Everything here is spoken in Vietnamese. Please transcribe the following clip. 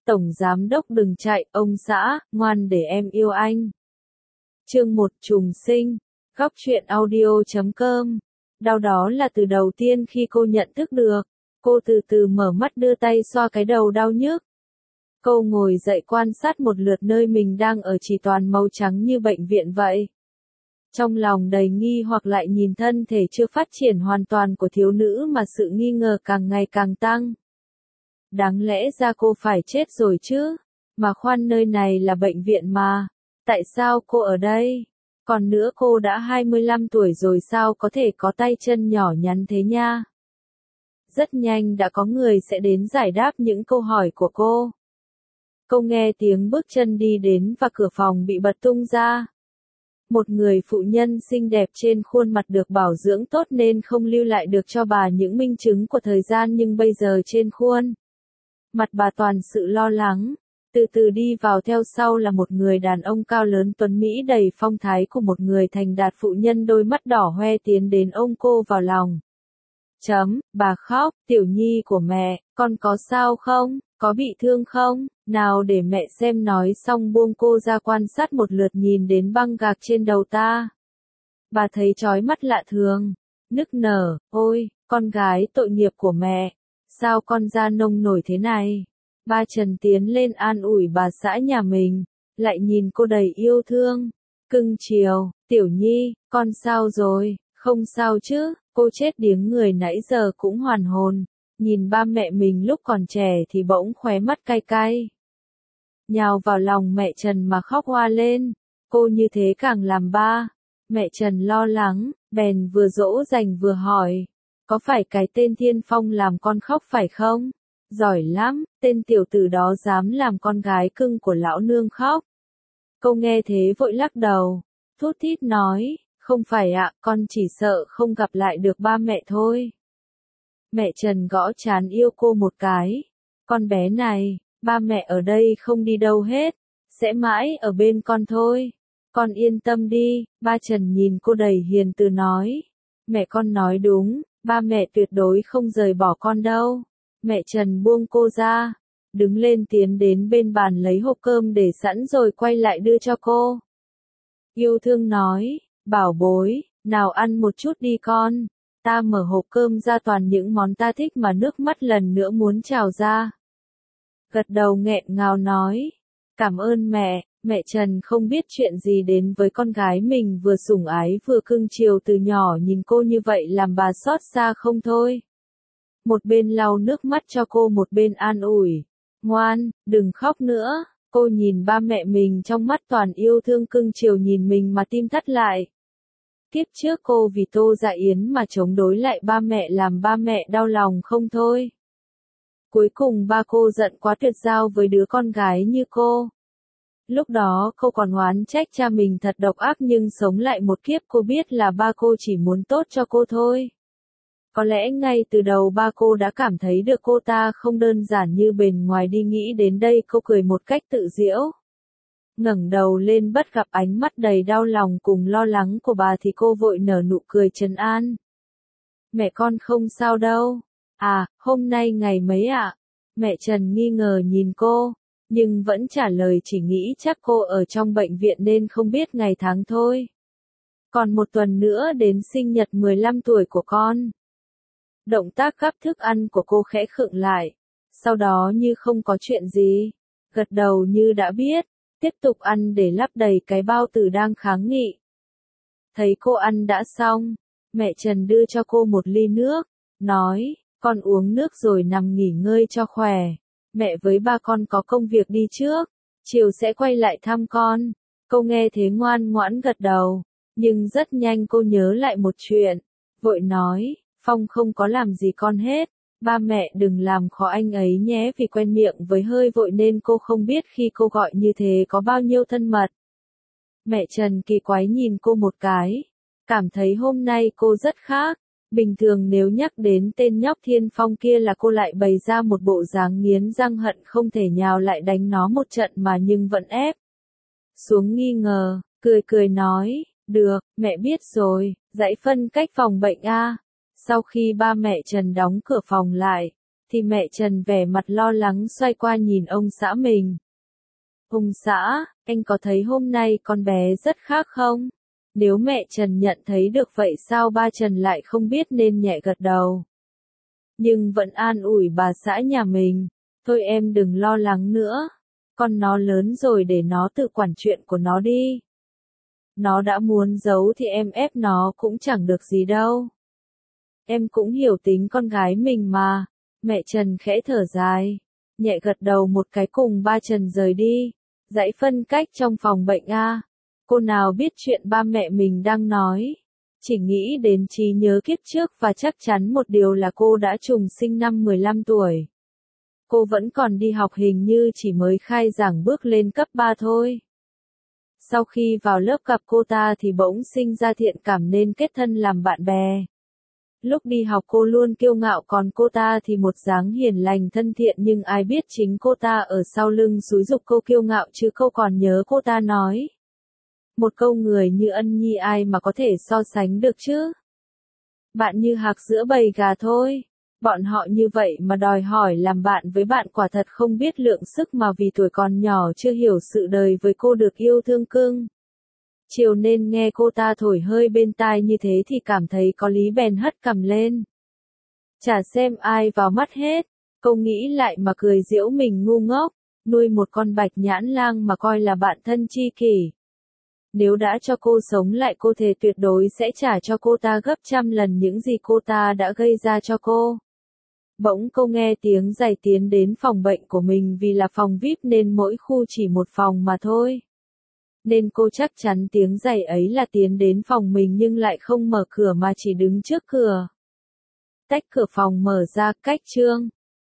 Tổng giám đốc đừng chạy, ông xã, ngoan để em yêu anh. Chương 1 trùng sinh, góc truyện audio.com. Đau đó là từ đầu tiên khi cô nhận thức được. Cô từ từ mở mắt đưa tay xoa cái đầu đau nhức. Cô ngồi dậy quan sát một lượt nơi mình đang ở chỉ toàn màu trắng như bệnh viện vậy. Trong lòng đầy nghi hoặc lại nhìn thân thể chưa phát triển hoàn toàn của thiếu nữ mà sự nghi ngờ càng ngày càng tăng. Đáng lẽ ra cô phải chết rồi chứ, mà khoan nơi này là bệnh viện mà, tại sao cô ở đây? Còn nữa cô đã 25 tuổi rồi sao có thể có tay chân nhỏ nhắn thế nha? Rất nhanh đã có người sẽ đến giải đáp những câu hỏi của cô. Cô nghe tiếng bước chân đi đến và cửa phòng bị bật tung ra. Một người phụ nhân xinh đẹp trên khuôn mặt được bảo dưỡng tốt nên không lưu lại được cho bà những minh chứng của thời gian, nhưng bây giờ trên khuôn mặt bà toàn sự lo lắng. Từ từ đi vào theo sau là một người đàn ông cao lớn tuấn Mỹ đầy phong thái của một người thành đạt phụ nhân, đôi mắt đỏ hoe tiến đến ôm cô vào lòng. Bà khóc, tiểu nhi của mẹ, con có sao không, có bị thương không, nào để mẹ xem, nói xong buông cô ra quan sát một lượt nhìn đến băng gạc trên đầu ta. Bà thấy chói mắt lạ thường, nức nở, ôi, con gái tội nghiệp của mẹ, sao con da nông nổi thế này. Ba Trần tiến lên an ủi bà xã nhà mình, lại nhìn cô đầy yêu thương, cưng chiều, tiểu nhi, con sao rồi, không sao chứ, cô chết điếng người nãy giờ cũng hoàn hồn, nhìn ba mẹ mình lúc còn trẻ thì bỗng khóe mắt cay cay. Nhào vào lòng mẹ Trần mà khóc hoa lên, cô như thế càng làm ba mẹ Trần lo lắng, bèn vừa dỗ dành vừa hỏi, có phải cái tên Thiên Phong làm con khóc phải không? Giỏi lắm, tên tiểu tử đó dám làm con gái cưng của lão nương khóc. Cô nghe thế vội lắc đầu, thút thít nói, không phải ạ, con chỉ sợ không gặp lại được ba mẹ thôi. Mẹ Trần gõ trán yêu cô một cái, con bé này, ba mẹ ở đây không đi đâu hết, sẽ mãi ở bên con thôi. Con yên tâm đi, ba Trần nhìn cô đầy hiền từ nói, mẹ con nói đúng, ba mẹ tuyệt đối không rời bỏ con đâu. Mẹ Trần buông cô ra, đứng lên tiến đến bên bàn lấy hộp cơm để sẵn rồi quay lại đưa cho cô. Yêu thương nói, bảo bối, nào ăn một chút đi con. Ta mở hộp cơm ra toàn những món ta thích mà nước mắt lần nữa muốn trào ra. Gật đầu nghẹn ngào nói, cảm ơn mẹ. Mẹ Trần không biết chuyện gì đến với con gái mình vừa sủng ái vừa cưng chiều từ nhỏ, nhìn cô như vậy làm bà xót xa không thôi. Một bên lau nước mắt cho cô một bên an ủi, ngoan, đừng khóc nữa. Cô nhìn ba mẹ mình trong mắt toàn yêu thương cưng chiều nhìn mình mà tim thắt lại. Kiếp trước cô vì Tô Dạ Yến mà chống đối lại ba mẹ làm ba mẹ đau lòng không thôi. Cuối cùng ba cô giận quá tuyệt giao với đứa con gái như cô. Lúc đó cô còn oán trách cha mình thật độc ác, nhưng sống lại một kiếp cô biết là ba cô chỉ muốn tốt cho cô thôi. Có lẽ ngay từ đầu ba cô đã cảm thấy được cô ta không đơn giản như bề ngoài đi. Nghĩ đến đây cô cười một cách tự giễu. Ngẩng đầu lên bắt gặp ánh mắt đầy đau lòng cùng lo lắng của bà thì cô vội nở nụ cười trấn an. Mẹ con không sao đâu. À, hôm nay ngày mấy ạ? Mẹ Trần nghi ngờ nhìn cô, nhưng vẫn trả lời chỉ nghĩ chắc cô ở trong bệnh viện nên không biết ngày tháng thôi. Còn một tuần nữa đến sinh nhật 15 tuổi của con. Động tác gắp thức ăn của cô khẽ khựng lại, sau đó như không có chuyện gì, gật đầu như đã biết, tiếp tục ăn để lấp đầy cái bao tử đang kháng nghị. Thấy cô ăn đã xong, mẹ Trần đưa cho cô một ly nước, nói, con uống nước rồi nằm nghỉ ngơi cho khỏe, mẹ với ba con có công việc đi trước, chiều sẽ quay lại thăm con. Cô nghe thế ngoan ngoãn gật đầu, nhưng rất nhanh cô nhớ lại một chuyện, vội nói, Phong không có làm gì con hết, ba mẹ đừng làm khó anh ấy nhé. Vì quen miệng với hơi vội nên cô không biết khi cô gọi như thế có bao nhiêu thân mật. Mẹ Trần kỳ quái nhìn cô một cái, cảm thấy hôm nay cô rất khác. Bình thường nếu nhắc đến tên nhóc Thiên Phong kia là cô lại bày ra một bộ dáng nghiến răng hận không thể nhào lại đánh nó một trận mà, nhưng vẫn ép xuống nghi ngờ, cười cười nói, được, mẹ biết rồi, dãy phân cách phòng bệnh a. Sau khi ba mẹ Trần đóng cửa phòng lại, thì mẹ Trần vẻ mặt lo lắng xoay qua nhìn ông xã mình. Ông xã, anh có thấy hôm nay con bé rất khác không? Nếu mẹ Trần nhận thấy được vậy sao ba Trần lại không biết nên nhẹ gật đầu. Nhưng vẫn an ủi bà xã nhà mình, thôi em đừng lo lắng nữa, con nó lớn rồi để nó tự quản chuyện của nó đi. Nó đã muốn giấu thì em ép nó cũng chẳng được gì đâu. Em cũng hiểu tính con gái mình mà, mẹ Trần khẽ thở dài, nhẹ gật đầu một cái cùng ba Trần rời đi, dãy phân cách trong phòng bệnh a. Cô nào biết chuyện ba mẹ mình đang nói, chỉ nghĩ đến trí nhớ kiếp trước và chắc chắn một điều là cô đã trùng sinh năm 15 tuổi. Cô vẫn còn đi học hình như chỉ mới khai giảng bước lên cấp 3 thôi. Sau khi vào lớp gặp cô ta thì bỗng sinh ra thiện cảm nên kết thân làm bạn bè. Lúc đi học cô luôn kiêu ngạo còn cô ta thì một dáng hiền lành thân thiện nhưng ai biết chính cô ta ở sau lưng xúi giục cô kiêu ngạo chứ cô còn nhớ cô ta nói. Một câu người như Ân Nhi ai mà có thể so sánh được chứ. Bạn như hạc giữa bầy gà thôi. Bọn họ như vậy mà đòi hỏi làm bạn với bạn quả thật không biết lượng sức mà vì tuổi còn nhỏ chưa hiểu sự đời với cô được yêu thương cưng. Chiều nên nghe cô ta thổi hơi bên tai như thế thì cảm thấy có lý bèn hất cằm lên. Chả xem ai vào mắt hết, cô nghĩ lại mà cười giễu mình ngu ngốc, nuôi một con bạch nhãn lang mà coi là bạn thân chi kỷ. Nếu đã cho cô sống lại cô thề tuyệt đối sẽ trả cho cô ta gấp trăm lần những gì cô ta đã gây ra cho cô. Bỗng cô nghe tiếng giày tiến đến phòng bệnh của mình vì là phòng VIP nên mỗi khu chỉ một phòng mà thôi. Nên cô chắc chắn tiếng giày ấy là tiến đến phòng mình nhưng lại không mở cửa mà chỉ đứng trước cửa. Tách cửa phòng mở ra cách Trương.